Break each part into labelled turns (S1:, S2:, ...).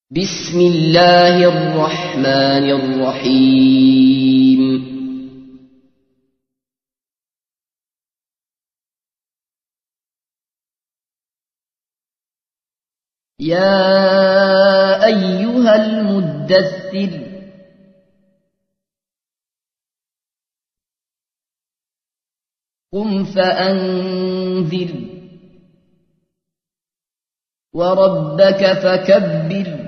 S1: بسم الله الرحمن الرحيم يا أيها المدثر قم فأنذر وربك فكبر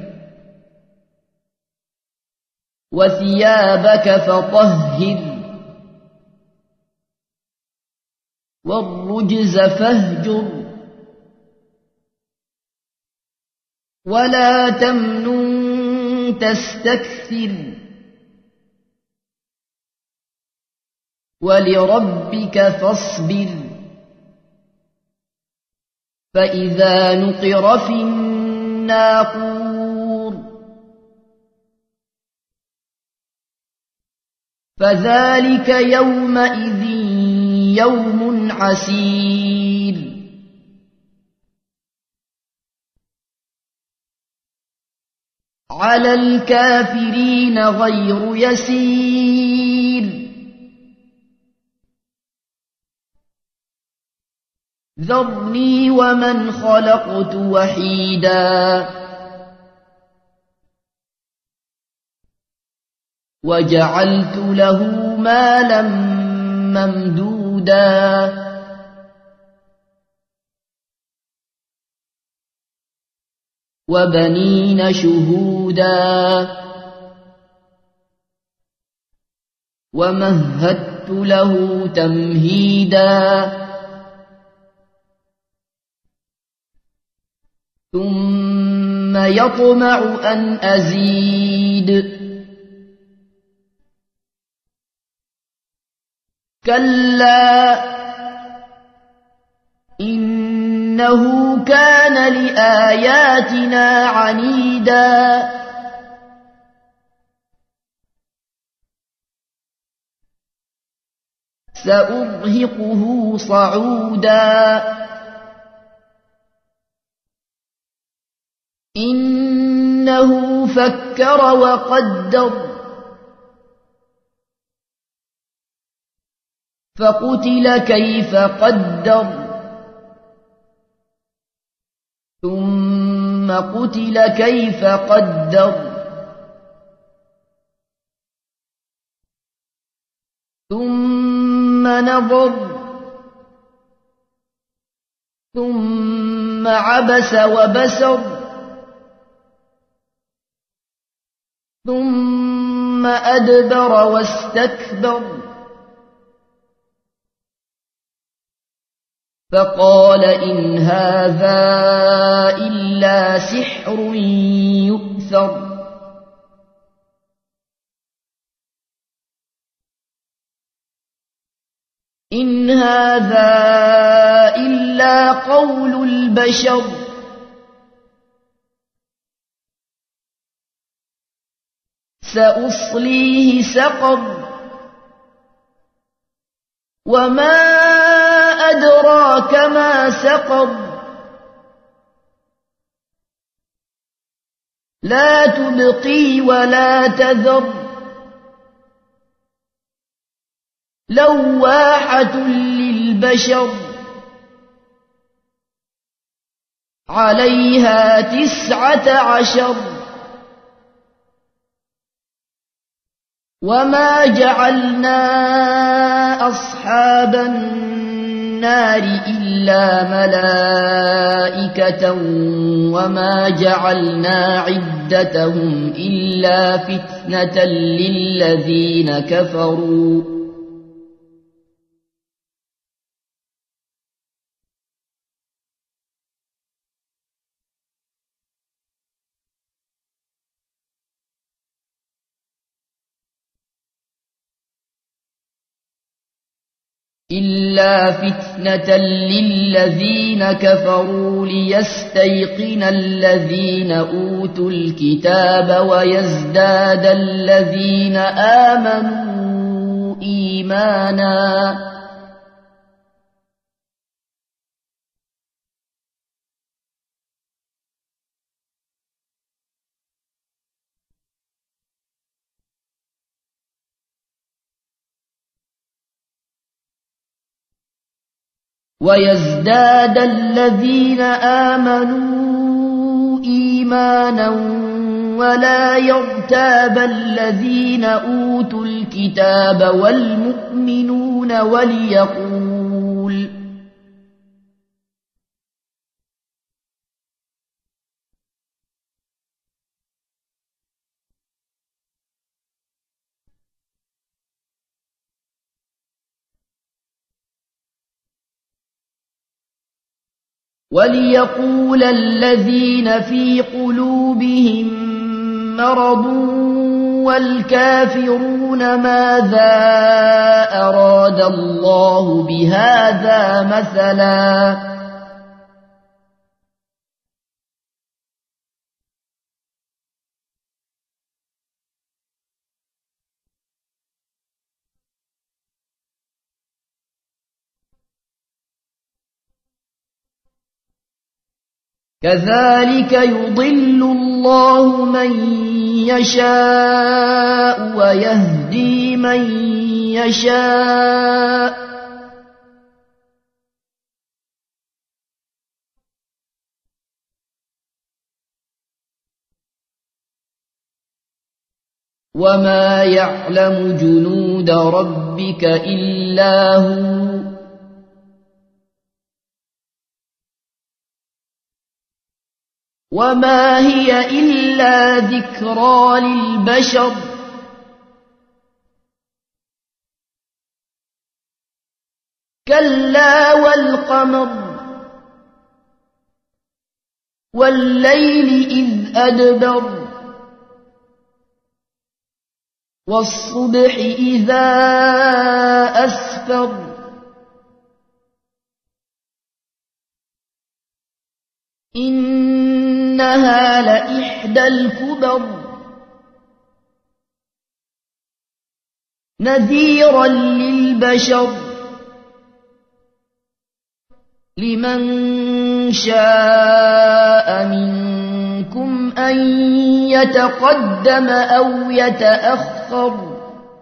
S1: وثيابك فطهر والرجز فاهجر ولا تمنن تستكثر ولربك فاصبر فإذا نقر في الناقور فذلك يومئذ يوم عسير على الكافرين غير يسير ذرني ومن خلقت وحيدا وجعلت له مالا ممدودا وبنين شهودا ومهدت له تمهيدا ثم يطمع أن أزيد كلا إنه كان لآياتنا عنيدا سأرهقه صعودا إنه فكر وقدر فقتل كيف قدر ثم قتل كيف قدر ثم نظر ثم عبس وبسر ثم أدبر واستكبر فقال إن هذا إلا سحر يؤثر إن هذا إلا قول البشر سأصليه سقر وما أدراك ما سقر لا تبقي ولا تذر لواحة للبشر عليها 19 وما جعلنا أصحاب النار إلا ملائكة وما جعلنا عدتهم إلا فتنة للذين كفروا ليستيقن الذين أوتوا الكتاب ويزداد الذين آمنوا إيمانا ويزداد الذين آمنوا إيمانا ولا يرتاب الذين أوتوا الكتاب والمؤمنون وليقول الذين في قلوبهم مرض والكافرون ماذا أراد الله بهذا مثلا كذلك يضل الله من يشاء ويهدي من يشاء وما يعلم جنود ربك إلا هو وما هي إلا ذكرى للبشر كلا والقمر والليل إذ أدبر والصبح إذا أسفر إنها لإحدى الكبر نذيرا للبشر لمن شاء منكم أن يتقدم أو يتأخر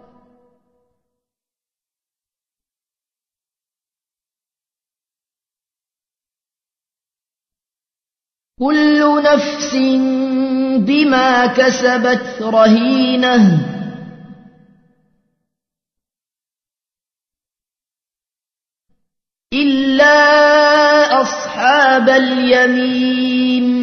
S1: كل نفس بما كسبت رهينة إلا أصحاب اليمين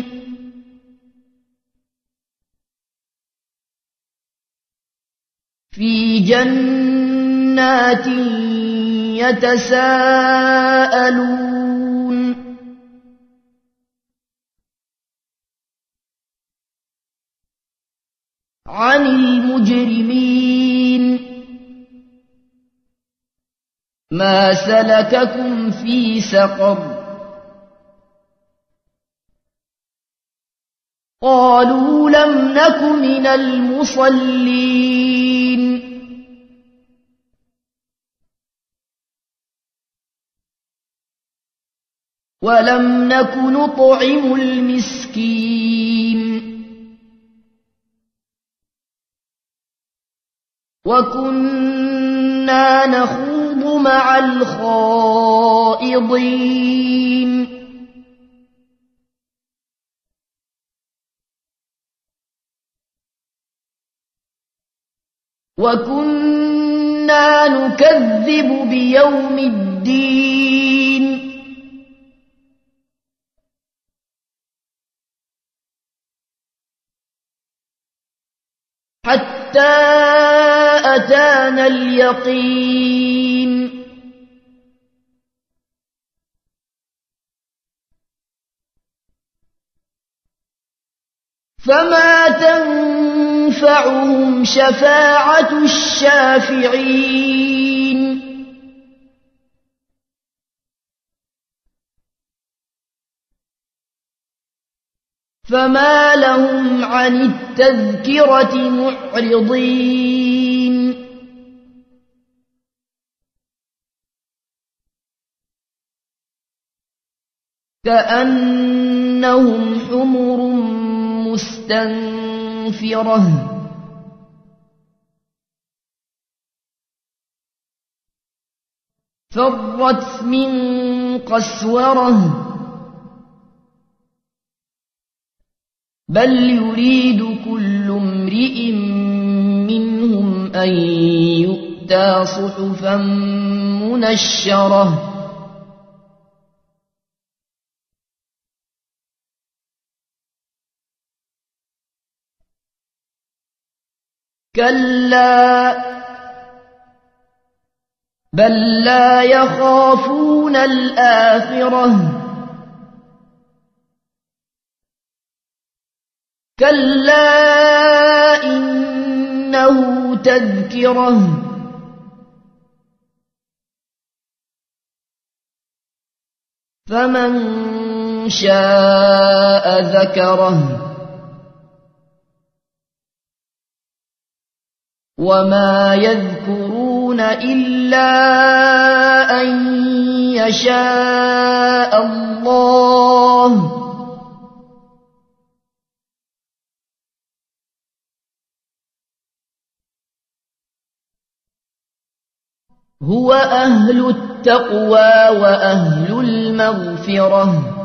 S1: في جنات يتساءلون عن المجرمين ما سلككم في سقر قالوا لم نك من المصلين ولم نك نطعم المسكين وكنا نخوض مع الخائضين وكنا نكذب بيوم الدين حتى أتانا اليقين فما تنفعهم شفاعة الشافعين فما لهم عن التذكرة معرضين كأنهم حمر مستنفرة فرت من قسورة بل يريد كل امرئ منهم أن يؤتى صحفا منشرة كلا بل لا يخافون الآخرة كلا إنه تذكرة فمن شاء ذكره وما يذكرون إلا أن يشاء الله هو أهل التقوى وأهل المغفرة